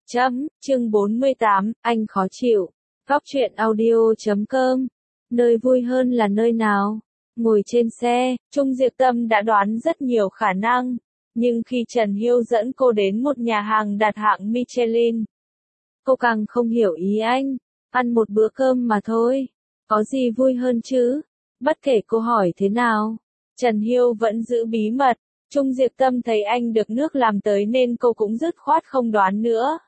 Chương 48, anh khó chịu. Góc truyện audio.com. Nơi vui hơn là nơi nào? Ngồi trên xe, Trung Diệp Tâm đã đoán rất nhiều khả năng. Nhưng khi Trần Hiêu dẫn cô đến một nhà hàng đặt hạng Michelin, cô càng không hiểu ý anh. Ăn một bữa cơm mà thôi. Có gì vui hơn chứ? Bất kể cô hỏi thế nào, Trần Hiêu vẫn giữ bí mật. Trung Diệp Tâm thấy anh được nước làm tới nên cô cũng dứt khoát không đoán nữa.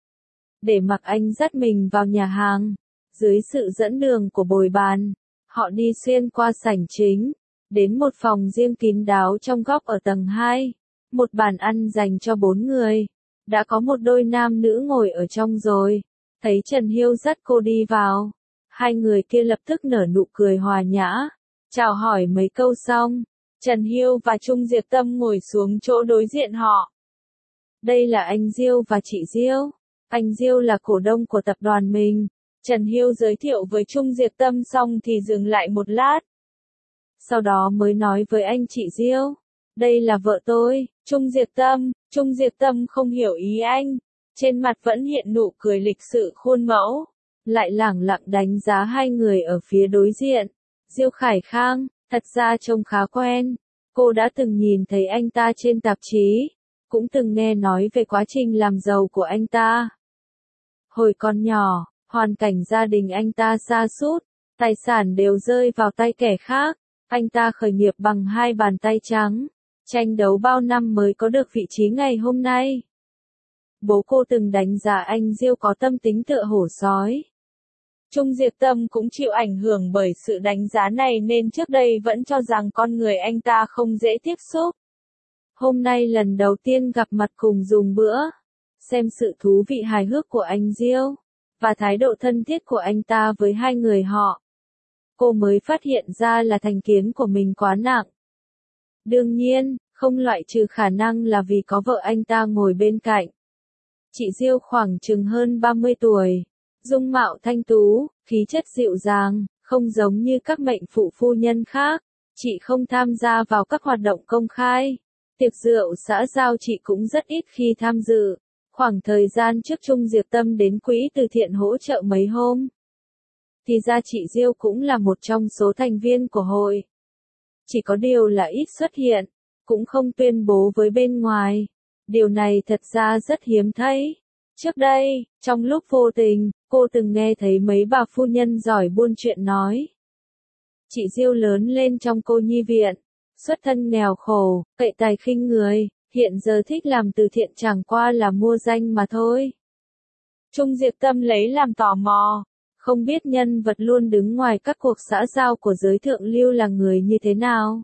Để mặc anh dắt mình vào nhà hàng, dưới sự dẫn đường của bồi bàn, họ đi xuyên qua sảnh chính, đến một phòng riêng kín đáo trong góc ở tầng 2, một bàn ăn dành cho 4 người. Đã có một đôi nam nữ ngồi ở trong rồi, thấy Trần Hiêu dắt cô đi vào, hai người kia lập tức nở nụ cười hòa nhã, chào hỏi mấy câu xong, Trần Hiêu và Trung Diệp Tâm ngồi xuống chỗ đối diện họ. Đây là anh Diêu và chị Diêu. Anh Diêu là cổ đông của tập đoàn mình. Trần Hiêu giới thiệu với Trung Diệp Tâm xong thì dừng lại một lát. Sau đó mới nói với anh chị Diêu. Đây là vợ tôi, Trung Diệp Tâm. Trung Diệp Tâm không hiểu ý anh. Trên mặt vẫn hiện nụ cười lịch sự khuôn mẫu. Lại lẳng lặng đánh giá hai người ở phía đối diện. Diêu Khải Khang, thật ra trông khá quen. Cô đã từng nhìn thấy anh ta trên tạp chí. Cũng từng nghe nói về quá trình làm giàu của anh ta. Hồi còn nhỏ, hoàn cảnh gia đình anh ta sa sút, tài sản đều rơi vào tay kẻ khác. Anh ta khởi nghiệp bằng hai bàn tay trắng, tranh đấu bao năm mới có được vị trí ngày hôm nay. Bố cô từng đánh giá anh Diêu có tâm tính tựa hổ sói. Trung Diệp Tâm cũng chịu ảnh hưởng bởi sự đánh giá này nên trước đây vẫn cho rằng con người anh ta không dễ tiếp xúc. Hôm nay lần đầu tiên gặp mặt cùng dùng bữa, xem sự thú vị hài hước của anh Diêu, và thái độ thân thiết của anh ta với hai người họ. Cô mới phát hiện ra là thành kiến của mình quá nặng. Đương nhiên, không loại trừ khả năng là vì có vợ anh ta ngồi bên cạnh. Chị Diêu khoảng chừng hơn 30 tuổi, dung mạo thanh tú, khí chất dịu dàng, không giống như các mệnh phụ phu nhân khác. Chị không tham gia vào các hoạt động công khai. Tiệc rượu xã giao chị cũng rất ít khi tham dự. Khoảng thời gian trước Trung Diệp Tâm đến quỹ từ thiện hỗ trợ mấy hôm. Thì ra chị Diêu cũng là một trong số thành viên của hội. Chỉ có điều là ít xuất hiện, cũng không tuyên bố với bên ngoài. Điều này thật ra rất hiếm thấy. Trước đây, trong lúc vô tình, cô từng nghe thấy mấy bà phu nhân giỏi buôn chuyện nói. Chị Diêu lớn lên trong cô nhi viện, xuất thân nghèo khổ, cậy tài khinh người. Hiện giờ thích làm từ thiện chẳng qua là mua danh mà thôi. Trung Diệp Tâm lấy làm tò mò. Không biết nhân vật luôn đứng ngoài các cuộc xã giao của giới thượng lưu là người như thế nào.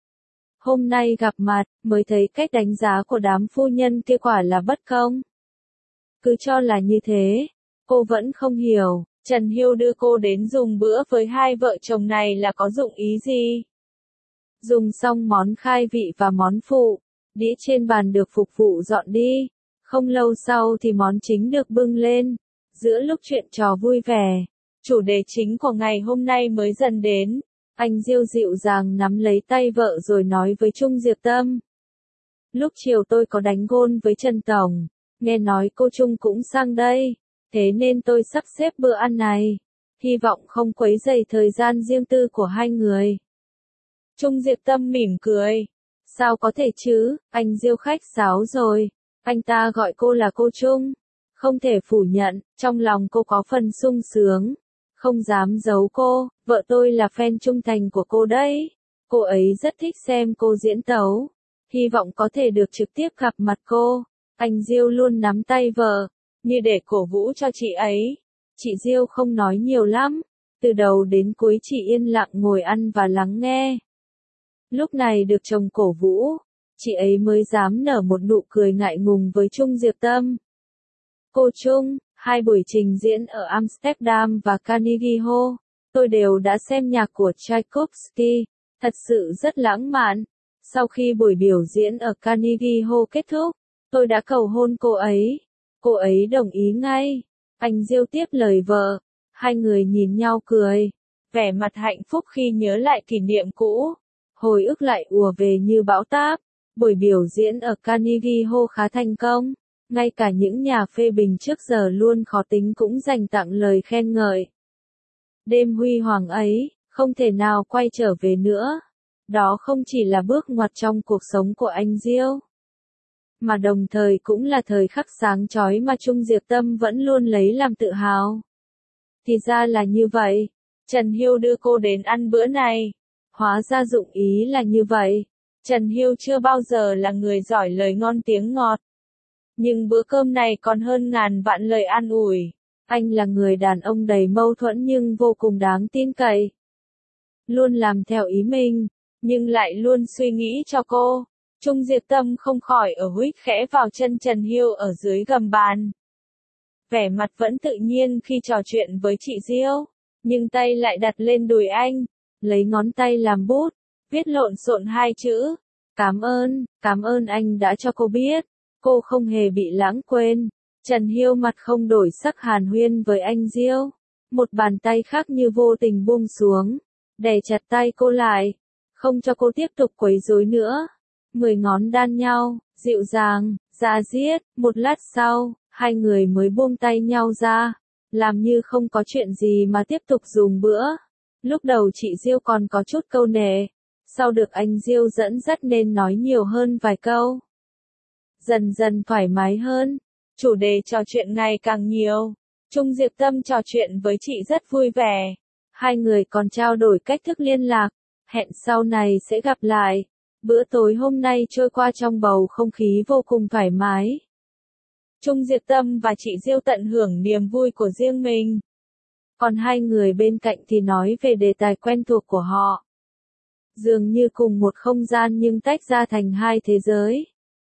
Hôm nay gặp mặt, mới thấy cách đánh giá của đám phu nhân kia quả là bất công. Cứ cho là như thế, cô vẫn không hiểu, Trần Hiêu đưa cô đến dùng bữa với hai vợ chồng này là có dụng ý gì. Dùng xong món khai vị và món phụ. Đĩa trên bàn được phục vụ dọn đi. Không lâu sau thì món chính được bưng lên. Giữa lúc chuyện trò vui vẻ, chủ đề chính của ngày hôm nay mới dần đến. Anh Diêu dịu dàng nắm lấy tay vợ rồi nói với Trung Diệp Tâm. Lúc chiều tôi có đánh gôn với Trần Tổng. Nghe nói cô Trung cũng sang đây. Thế nên tôi sắp xếp bữa ăn này. Hy vọng không quấy rầy thời gian riêng tư của hai người. Trung Diệp Tâm mỉm cười. Sao có thể chứ, anh Diêu khách sáo rồi. Anh ta gọi cô là cô Trung. Không thể phủ nhận, trong lòng cô có phần sung sướng. Không dám giấu cô, vợ tôi là fan trung thành của cô đấy. Cô ấy rất thích xem cô diễn tấu. Hy vọng có thể được trực tiếp gặp mặt cô. Anh Diêu luôn nắm tay vợ, như để cổ vũ cho chị ấy. Chị Diêu không nói nhiều lắm. Từ đầu đến cuối chỉ yên lặng ngồi ăn và lắng nghe. Lúc này được chồng cổ vũ, chị ấy mới dám nở một nụ cười ngại ngùng với Trung Diệp Tâm. Cô Trung, hai buổi trình diễn ở Amsterdam và Carnegie Hall, tôi đều đã xem nhạc của Tchaikovsky, thật sự rất lãng mạn. Sau khi buổi biểu diễn ở Carnegie Hall kết thúc, tôi đã cầu hôn cô ấy đồng ý ngay. Anh Diêu tiếp lời vợ, hai người nhìn nhau cười, vẻ mặt hạnh phúc khi nhớ lại kỷ niệm cũ. Hồi ức lại ùa về như bão táp. Buổi biểu diễn ở Carnegie Hall khá thành công. Ngay cả những nhà phê bình trước giờ luôn khó tính cũng dành tặng lời khen ngợi. Đêm huy hoàng ấy, không thể nào quay trở về nữa. Đó không chỉ là bước ngoặt trong cuộc sống của anh Diêu, mà đồng thời cũng là thời khắc sáng chói mà Trung Diệp Tâm vẫn luôn lấy làm tự hào. Thì ra là như vậy, Trần Hiêu đưa cô đến ăn bữa này. Hóa ra dụng ý là như vậy. Trần Hiêu chưa bao giờ là người giỏi lời ngon tiếng ngọt. Nhưng bữa cơm này còn hơn ngàn vạn lời an ủi. Anh là người đàn ông đầy mâu thuẫn nhưng vô cùng đáng tin cậy. Luôn làm theo ý mình, nhưng lại luôn suy nghĩ cho cô. Trung Diệp Tâm không khỏi ở huých khẽ vào chân Trần Hiêu ở dưới gầm bàn. Vẻ mặt vẫn tự nhiên khi trò chuyện với chị Diêu, nhưng tay lại đặt lên đùi anh, lấy ngón tay làm bút, viết lộn xộn hai chữ. Cảm ơn anh đã cho cô biết. Cô không hề bị lãng quên. Trần Hiêu mặt không đổi sắc hàn huyên với anh Diêu. Một bàn tay khác như vô tình buông xuống, đè chặt tay cô lại, không cho cô tiếp tục quấy rối nữa. 10 ngón đan nhau, dịu dàng, da diết. Một lát sau, hai người mới buông tay nhau ra, làm như không có chuyện gì mà tiếp tục dùng bữa. Lúc đầu chị Diêu còn có chút câu nệ, sau được anh Diêu dẫn dắt nên nói nhiều hơn vài câu. Dần dần thoải mái hơn, chủ đề trò chuyện ngày càng nhiều. Trung Diệp Tâm trò chuyện với chị rất vui vẻ. Hai người còn trao đổi cách thức liên lạc, hẹn sau này sẽ gặp lại. Bữa tối hôm nay trôi qua trong bầu không khí vô cùng thoải mái. Trung Diệp Tâm và chị Diêu tận hưởng niềm vui của riêng mình. Còn hai người bên cạnh thì nói về đề tài quen thuộc của họ. Dường như cùng một không gian nhưng tách ra thành hai thế giới.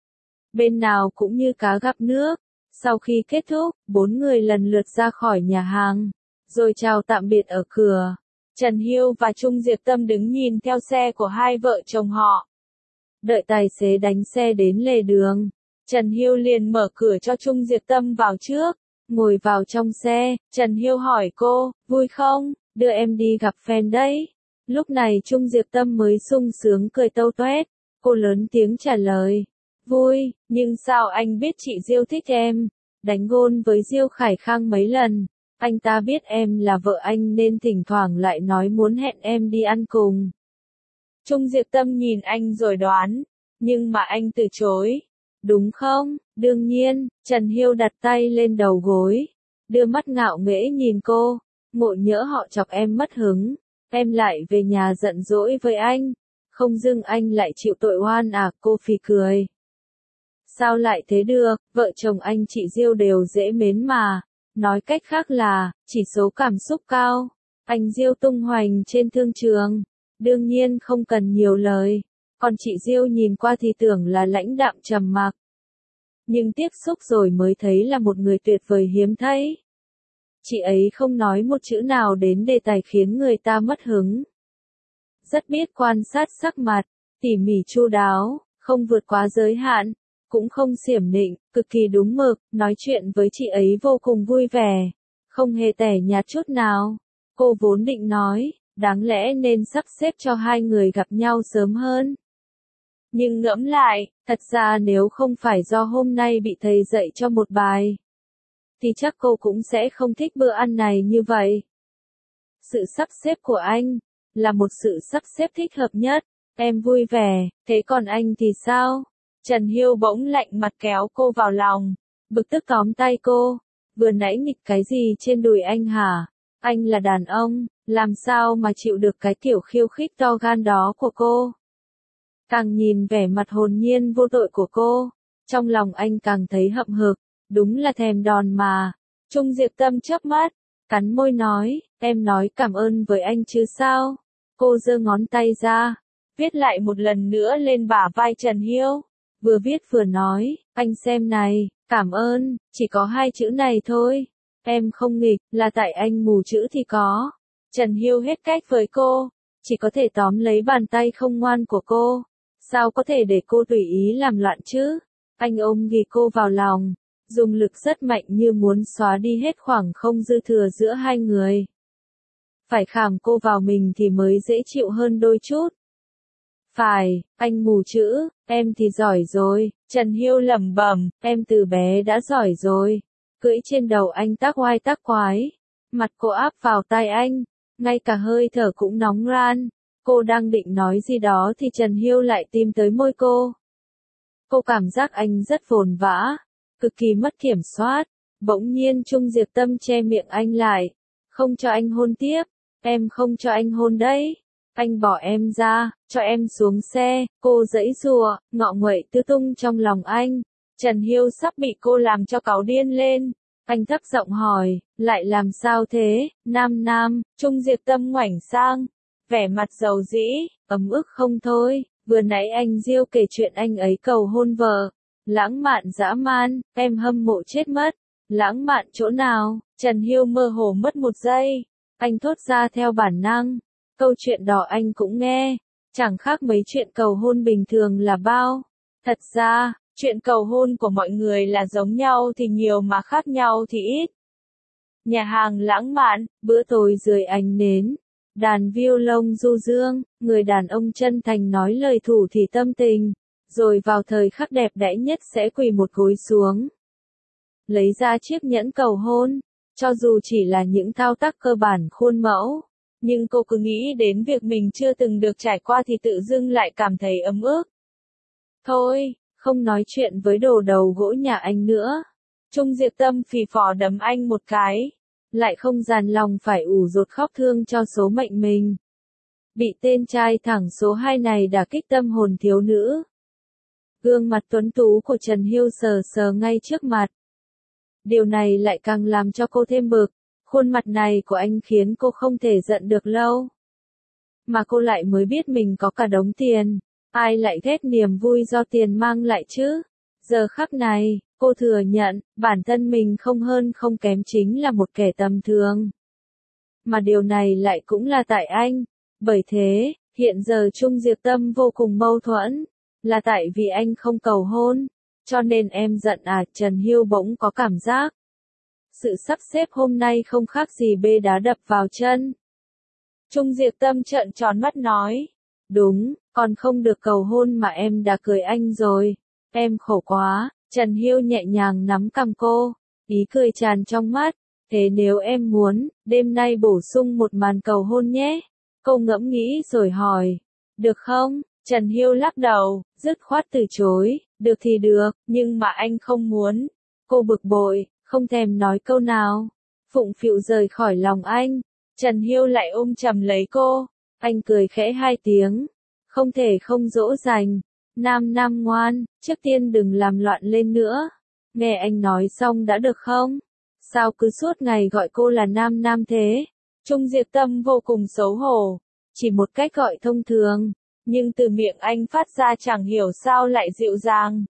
Bên nào cũng như cá gặp nước. Sau khi kết thúc, 4 người lần lượt ra khỏi nhà hàng, rồi chào tạm biệt ở cửa. Trần Hiêu và Trung Diệp Tâm đứng nhìn theo xe của hai vợ chồng họ. Đợi tài xế đánh xe đến lề đường, Trần Hiêu liền mở cửa cho Trung Diệp Tâm vào trước. Ngồi vào trong xe, Trần Hiêu hỏi cô, vui không, đưa em đi gặp fan đấy. Lúc này Trung Diệp Tâm mới sung sướng cười tâu toét. Cô lớn tiếng trả lời, vui, nhưng sao anh biết chị Diêu thích em? Đánh gôn với Diêu Khải Khang mấy lần, anh ta biết em là vợ anh nên thỉnh thoảng lại nói muốn hẹn em đi ăn cùng. Trung Diệp Tâm nhìn anh rồi đoán, nhưng mà anh từ chối. Đúng không? Đương nhiên. Trần Hiêu đặt tay lên đầu gối, đưa mắt ngạo nghễ nhìn cô. Ngộ nhỡ họ chọc em mất hứng, em lại về nhà giận dỗi với anh, không dưng anh lại chịu tội oan à? Cô phì cười. Sao lại thế được, vợ chồng anh chị Diêu đều dễ mến mà. Nói cách khác là, chỉ số cảm xúc cao. Anh Diêu tung hoành trên thương trường, đương nhiên không cần nhiều lời. Còn chị Diêu nhìn qua thì tưởng là lãnh đạm trầm mặc. Nhưng tiếp xúc rồi mới thấy là một người tuyệt vời hiếm thấy. Chị ấy không nói một chữ nào đến đề tài khiến người ta mất hứng. Rất biết quan sát sắc mặt, tỉ mỉ chu đáo, không vượt quá giới hạn, cũng không xiểm nịnh, cực kỳ đúng mực. Nói chuyện với chị ấy vô cùng vui vẻ, không hề tẻ nhạt chút nào. Cô vốn định nói, đáng lẽ nên sắp xếp cho hai người gặp nhau sớm hơn. Nhưng ngẫm lại, thật ra nếu không phải do hôm nay bị thầy dạy cho một bài, thì chắc cô cũng sẽ không thích bữa ăn này như vậy. Sự sắp xếp của anh là một sự sắp xếp thích hợp nhất. Em vui vẻ, thế còn anh thì sao? Trần Hiêu bỗng lạnh mặt kéo cô vào lòng, bực tức tóm tay cô. Vừa nãy nghịch cái gì trên đùi anh hả? Anh là đàn ông, làm sao mà chịu được cái kiểu khiêu khích to gan đó của cô? Càng nhìn vẻ mặt hồn nhiên vô tội của cô, trong lòng anh càng thấy hậm hực, đúng là thèm đòn mà. Trung Diệp Tâm chớp mắt, cắn môi nói, em nói cảm ơn với anh chứ sao? Cô giơ ngón tay ra, viết lại một lần nữa lên bả vai Trần Hiêu. Vừa viết vừa nói, anh xem này, cảm ơn, chỉ có 2 chữ này thôi. Em không nghịch, là tại anh mù chữ thì có. Trần Hiêu hết cách với cô, chỉ có thể tóm lấy bàn tay không ngoan của cô. Sao có thể để cô tùy ý làm loạn chứ? Anh ôm ghì cô vào lòng, dùng lực rất mạnh như muốn xóa đi hết khoảng không dư thừa giữa hai người. Phải khảm cô vào mình thì mới dễ chịu hơn đôi chút. Phải, anh mù chữ, em thì giỏi rồi. Trần Hiêu lẩm bẩm, em từ bé đã giỏi rồi. Cưỡi trên đầu anh tác oai tác quái. Mặt cô áp vào tai anh, ngay cả hơi thở cũng nóng ran. Cô đang định nói gì đó thì Trần Hiêu lại tìm tới môi cô. Cô cảm giác anh rất vồn vã, cực kỳ mất kiểm soát. Bỗng nhiên Trung Diệp Tâm che miệng anh lại. Không cho anh hôn tiếp, em không cho anh hôn đấy. Anh bỏ em ra, cho em xuống xe. Cô giãy giụa, ngọ nguậy tứ tung trong lòng anh. Trần Hiêu sắp bị cô làm cho cáu điên lên. Anh thấp giọng hỏi, lại làm sao thế? Nam, Trung Diệp Tâm ngoảnh sang, vẻ mặt dầu dĩ, ấm ức không thôi. Vừa nãy anh Diêu kể chuyện anh ấy cầu hôn vợ. Lãng mạn dã man, em hâm mộ chết mất. Lãng mạn chỗ nào? Trần Hiêu mơ hồ mất một giây. Anh thốt ra theo bản năng. Câu chuyện đó anh cũng nghe. Chẳng khác mấy chuyện cầu hôn bình thường là bao. Thật ra, chuyện cầu hôn của mọi người là giống nhau thì nhiều mà khác nhau thì ít. Nhà hàng lãng mạn, bữa tối dưới ánh nến. Đàn violon du dương, người đàn ông chân thành nói lời thủ thỉ tâm tình. Rồi vào thời khắc đẹp đẽ nhất sẽ quỳ một gối xuống. Lấy ra chiếc nhẫn cầu hôn. Cho dù chỉ là những thao tác cơ bản khuôn mẫu. Nhưng cô cứ nghĩ đến việc mình chưa từng được trải qua thì tự dưng lại cảm thấy ấm ức. Thôi, không nói chuyện với đồ đầu gỗ nhà anh nữa. Trung Diệp Tâm phì phò đấm anh một cái. Lại không dàn lòng phải ủ rột khóc thương cho số mệnh mình. Bị tên trai thẳng số 2 này đả kích tâm hồn thiếu nữ. Gương mặt tuấn tú của Trần Hiêu sờ sờ ngay trước mặt. Điều này lại càng làm cho cô thêm bực. Khuôn mặt này của anh khiến cô không thể giận được lâu. Mà cô lại mới biết mình có cả đống tiền. Ai lại ghét niềm vui do tiền mang lại chứ? Giờ khắc này, cô thừa nhận, bản thân mình không hơn không kém chính là một kẻ tầm thường. Mà điều này lại cũng là tại anh. Bởi thế, hiện giờ Trung Diệp Tâm vô cùng mâu thuẫn. Là tại vì anh không cầu hôn. Cho nên em giận à? Trần Hiêu bỗng có cảm giác. Sự sắp xếp hôm nay không khác gì bê đá đập vào chân. Trung Diệp Tâm trợn tròn mắt nói. Đúng, còn không được cầu hôn mà em đã cưới anh rồi. Em khổ quá. Trần Hiêu nhẹ nhàng nắm cằm cô. Ý cười tràn trong mắt. Thế nếu em muốn, đêm nay bổ sung một màn cầu hôn nhé. Cô ngẫm nghĩ rồi hỏi. Được không? Trần Hiêu lắc đầu, dứt khoát từ chối. Được thì được, nhưng mà anh không muốn. Cô bực bội, không thèm nói câu nào. Phụng phịu rời khỏi lòng anh. Trần Hiêu lại ôm chầm lấy cô. Anh cười khẽ 2 tiếng. Không thể không dỗ dành. Nam ngoan, trước tiên đừng làm loạn lên nữa. Nghe anh nói xong đã được không? Sao cứ suốt ngày gọi cô là Nam thế? Trung Diệp Tâm vô cùng xấu hổ. Chỉ một cách gọi thông thường. Nhưng từ miệng anh phát ra chẳng hiểu sao lại dịu dàng.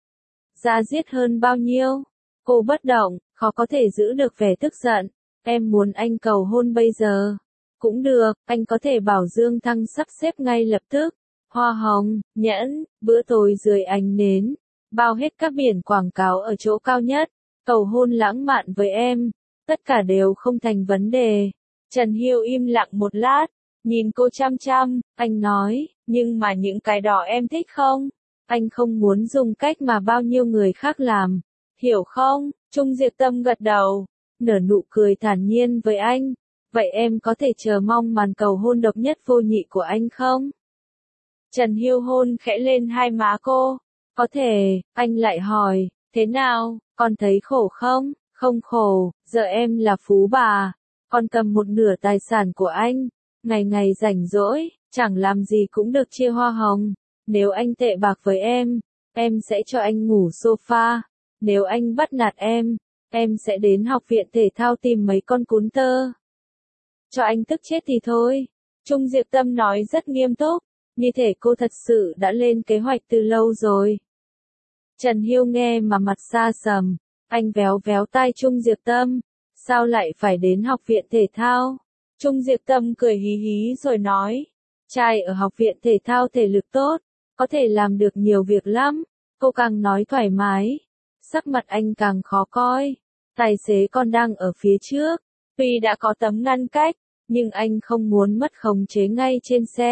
Da diết hơn bao nhiêu? Cô bất động, khó có thể giữ được vẻ tức giận. Em muốn anh cầu hôn bây giờ. Cũng được, anh có thể bảo Dương Thăng sắp xếp ngay lập tức. Hoa hồng, nhẫn, bữa tối dưới ánh nến. Bao hết các biển quảng cáo ở chỗ cao nhất. Cầu hôn lãng mạn với em. Tất cả đều không thành vấn đề. Trần Hiêu im lặng một lát. Nhìn cô chăm chăm, anh nói, nhưng mà những cái đó em thích không? Anh không muốn dùng cách mà bao nhiêu người khác làm. Hiểu không? Trung Diệp Tâm gật đầu. Nở nụ cười thản nhiên với anh. Vậy em có thể chờ mong màn cầu hôn độc nhất vô nhị của anh không? Trần Hiêu hôn khẽ lên hai má cô. Có thể, anh lại hỏi, thế nào, con thấy khổ không? Không khổ, giờ em là phú bà. Con cầm một nửa tài sản của anh. Ngày ngày rảnh rỗi, chẳng làm gì cũng được chia hoa hồng. Nếu anh tệ bạc với em sẽ cho anh ngủ sofa. Nếu anh bắt nạt em sẽ đến học viện thể thao tìm mấy con cún tơ. Cho anh tức chết thì thôi. Trung Diệp Tâm nói rất nghiêm túc, như thể cô thật sự đã lên kế hoạch từ lâu rồi. Trần Hiêu nghe mà mặt xa sầm, anh véo véo tai Trung Diệp Tâm. Sao lại phải đến học viện thể thao? Trung Diệp Tâm cười hí hí rồi nói. Trai ở học viện thể thao thể lực tốt, có thể làm được nhiều việc lắm. Cô càng nói thoải mái. Sắc mặt anh càng khó coi. Tài xế còn đang ở phía trước. Tuy đã có tấm ngăn cách, nhưng anh không muốn mất khống chế ngay trên xe.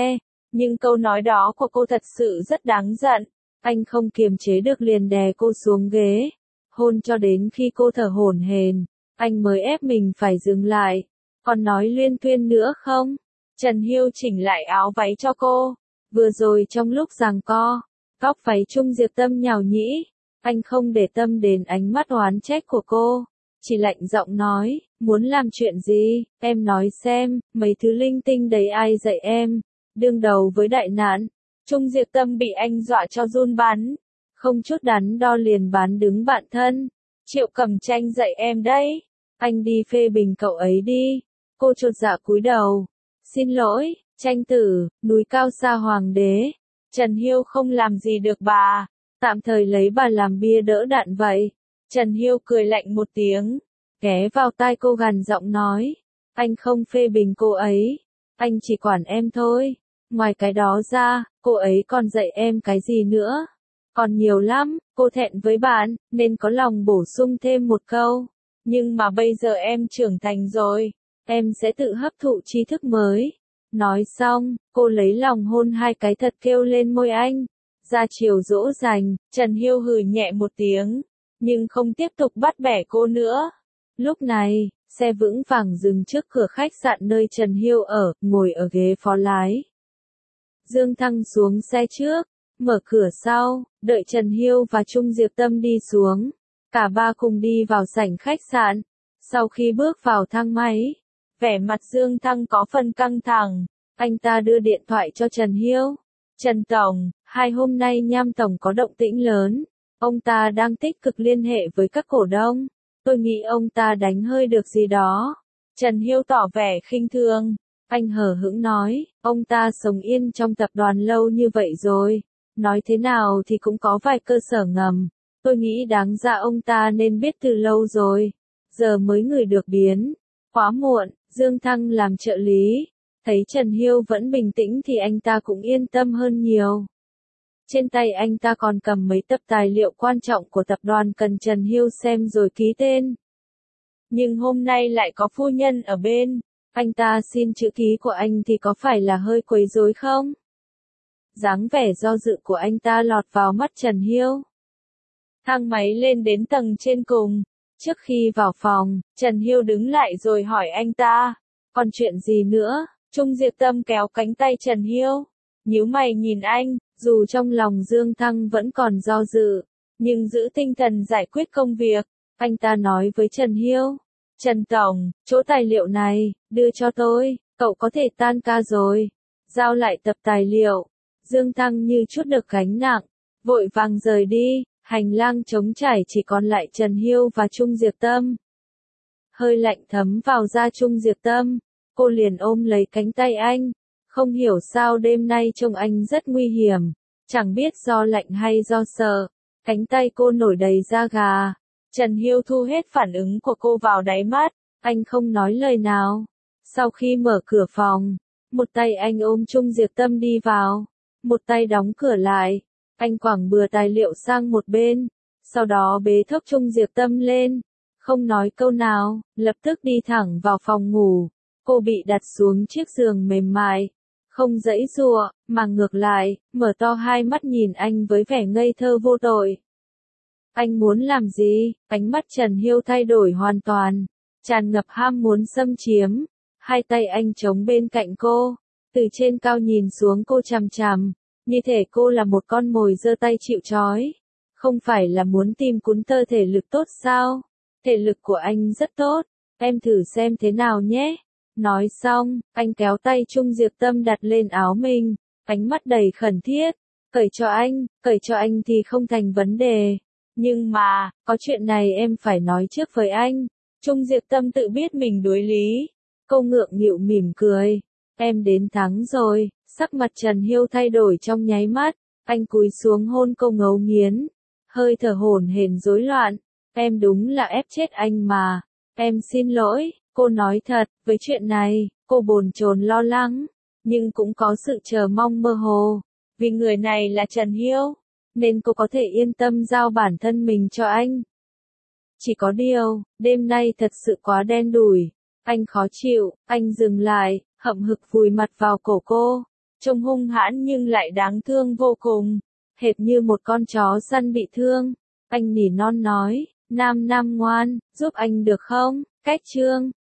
Nhưng câu nói đó của cô thật sự rất đáng giận. Anh không kiềm chế được liền đè cô xuống ghế. Hôn cho đến khi cô thở hổn hển, anh mới ép mình phải dừng lại. Còn nói luyên thuyên nữa không? Trần Hiêu chỉnh lại áo váy cho cô. Vừa rồi trong lúc giằng co, góc váy Trung Diệp Tâm nhào nhĩ. Anh không để tâm đến ánh mắt oán trách của cô. Chỉ lạnh giọng nói, muốn làm chuyện gì, em nói xem, mấy thứ linh tinh đấy ai dạy em. Đương đầu với đại nạn, Trung Diệp Tâm bị anh dọa cho run bắn. Không chút đắn đo liền bán đứng bạn thân. Triệu Cẩm Tranh dạy em đấy. Anh đi phê bình cậu ấy đi. Cô chột dạ cúi đầu. Xin lỗi, Tranh tử, núi cao xa hoàng đế. Trần Hiêu không làm gì được bà. Tạm thời lấy bà làm bia đỡ đạn vậy. Trần Hiêu cười lạnh một tiếng. Ghé vào tai cô gằn giọng nói. Anh không phê bình cô ấy. Anh chỉ quản em thôi. Ngoài cái đó ra, cô ấy còn dạy em cái gì nữa? Còn nhiều lắm, cô thẹn với bạn, nên có lòng bổ sung thêm một câu. Nhưng mà bây giờ em trưởng thành rồi, em sẽ tự hấp thụ tri thức mới. Nói xong, cô lấy lòng hôn hai cái thật kêu lên môi anh. Ra chiều dỗ dành, Trần Hiêu hừ nhẹ một tiếng, nhưng không tiếp tục bắt bẻ cô nữa. Lúc này, xe vững vàng dừng trước cửa khách sạn nơi Trần Hiêu ở, ngồi ở ghế phó lái. Dương Thăng xuống xe trước, mở cửa sau, đợi Trần Hiêu và Trung Diệp Tâm đi xuống. Cả ba cùng đi vào sảnh khách sạn. Sau khi bước vào thang máy, vẻ mặt Dương Thăng có phần căng thẳng. Anh ta đưa điện thoại cho Trần Hiêu. Trần Tổng, 2 hôm nay Nham Tổng có động tĩnh lớn. Ông ta đang tích cực liên hệ với các cổ đông. Tôi nghĩ ông ta đánh hơi được gì đó. Trần Hiêu tỏ vẻ khinh thường. Anh hờ hững nói, ông ta sống yên trong tập đoàn lâu như vậy rồi. Nói thế nào thì cũng có vài cơ sở ngầm. Tôi nghĩ đáng ra ông ta nên biết từ lâu rồi. Giờ mới ngửi được biến. Quá muộn, Dương Thăng làm trợ lý. Thấy Trần Hiêu vẫn bình tĩnh thì anh ta cũng yên tâm hơn nhiều. Trên tay anh ta còn cầm mấy tập tài liệu quan trọng của tập đoàn cần Trần Hiêu xem rồi ký tên. Nhưng hôm nay lại có phu nhân ở bên. Anh ta xin chữ ký của anh thì có phải là hơi quấy rối không? Dáng vẻ do dự của anh ta lọt vào mắt Trần Hiêu. Thang máy lên đến tầng trên cùng. Trước khi vào phòng, Trần Hiêu đứng lại rồi hỏi anh ta. Còn chuyện gì nữa? Trung Diệp Tâm kéo cánh tay Trần Hiêu. Nhíu mày nhìn anh, dù trong lòng Dương Thăng vẫn còn do dự. Nhưng giữ tinh thần giải quyết công việc. Anh ta nói với Trần Hiêu. Trần Tổng, chỗ tài liệu này, đưa cho tôi, cậu có thể tan ca rồi. Giao lại tập tài liệu. Dương Thăng như chút được gánh nặng, vội vàng rời đi, hành lang trống trải chỉ còn lại Trần Hiêu và Trung Diệp Tâm. Hơi lạnh thấm vào da Trung Diệp Tâm, cô liền ôm lấy cánh tay anh. Không hiểu sao đêm nay trông anh rất nguy hiểm, chẳng biết do lạnh hay do sợ. Cánh tay cô nổi đầy da gà. Trần Hiêu thu hết phản ứng của cô vào đáy mắt, anh không nói lời nào. Sau khi mở cửa phòng, một tay anh ôm Trung Diệp Tâm đi vào, một tay đóng cửa lại. Anh quẳng bừa tài liệu sang một bên, sau đó bế thốc Trung Diệp Tâm lên, không nói câu nào, lập tức đi thẳng vào phòng ngủ. Cô bị đặt xuống chiếc giường mềm mại, không giãy giụa, mà ngược lại, mở to hai mắt nhìn anh với vẻ ngây thơ vô tội. Anh muốn làm gì? Ánh mắt Trần Hiêu thay đổi hoàn toàn, tràn ngập ham muốn xâm chiếm. Hai tay anh chống bên cạnh cô, từ trên cao nhìn xuống cô chằm chằm, như thể cô là một con mồi giơ tay chịu trói. Không phải là muốn tìm cún tơ thể lực tốt sao? Thể lực của anh rất tốt, em thử xem thế nào nhé. Nói xong, anh kéo tay Trung Diệp Tâm đặt lên áo mình, ánh mắt đầy khẩn thiết. Cởi cho anh thì không thành vấn đề. Nhưng mà, có chuyện này em phải nói trước với anh. Trung Diệp Tâm tự biết mình đối lý. Cô ngượng nghịu mỉm cười. Em đến thắng rồi. Sắc mặt Trần Hiêu thay đổi trong nháy mắt. Anh cúi xuống hôn cô ngấu nghiến. Hơi thở hổn hển rối loạn. Em đúng là ép chết anh mà. Em xin lỗi. Cô nói thật, với chuyện này, cô bồn chồn lo lắng. Nhưng cũng có sự chờ mong mơ hồ. Vì người này là Trần Hiêu, nên cô có thể yên tâm giao bản thân mình cho anh. Chỉ có điều, đêm nay thật sự quá đen đủi. Anh khó chịu, anh dừng lại, hậm hực vùi mặt vào cổ cô. trông hung hãn nhưng lại đáng thương vô cùng, hệt như một con chó săn bị thương. Anh nỉ non nói, Nam Nam ngoan, giúp anh được không? Cách chương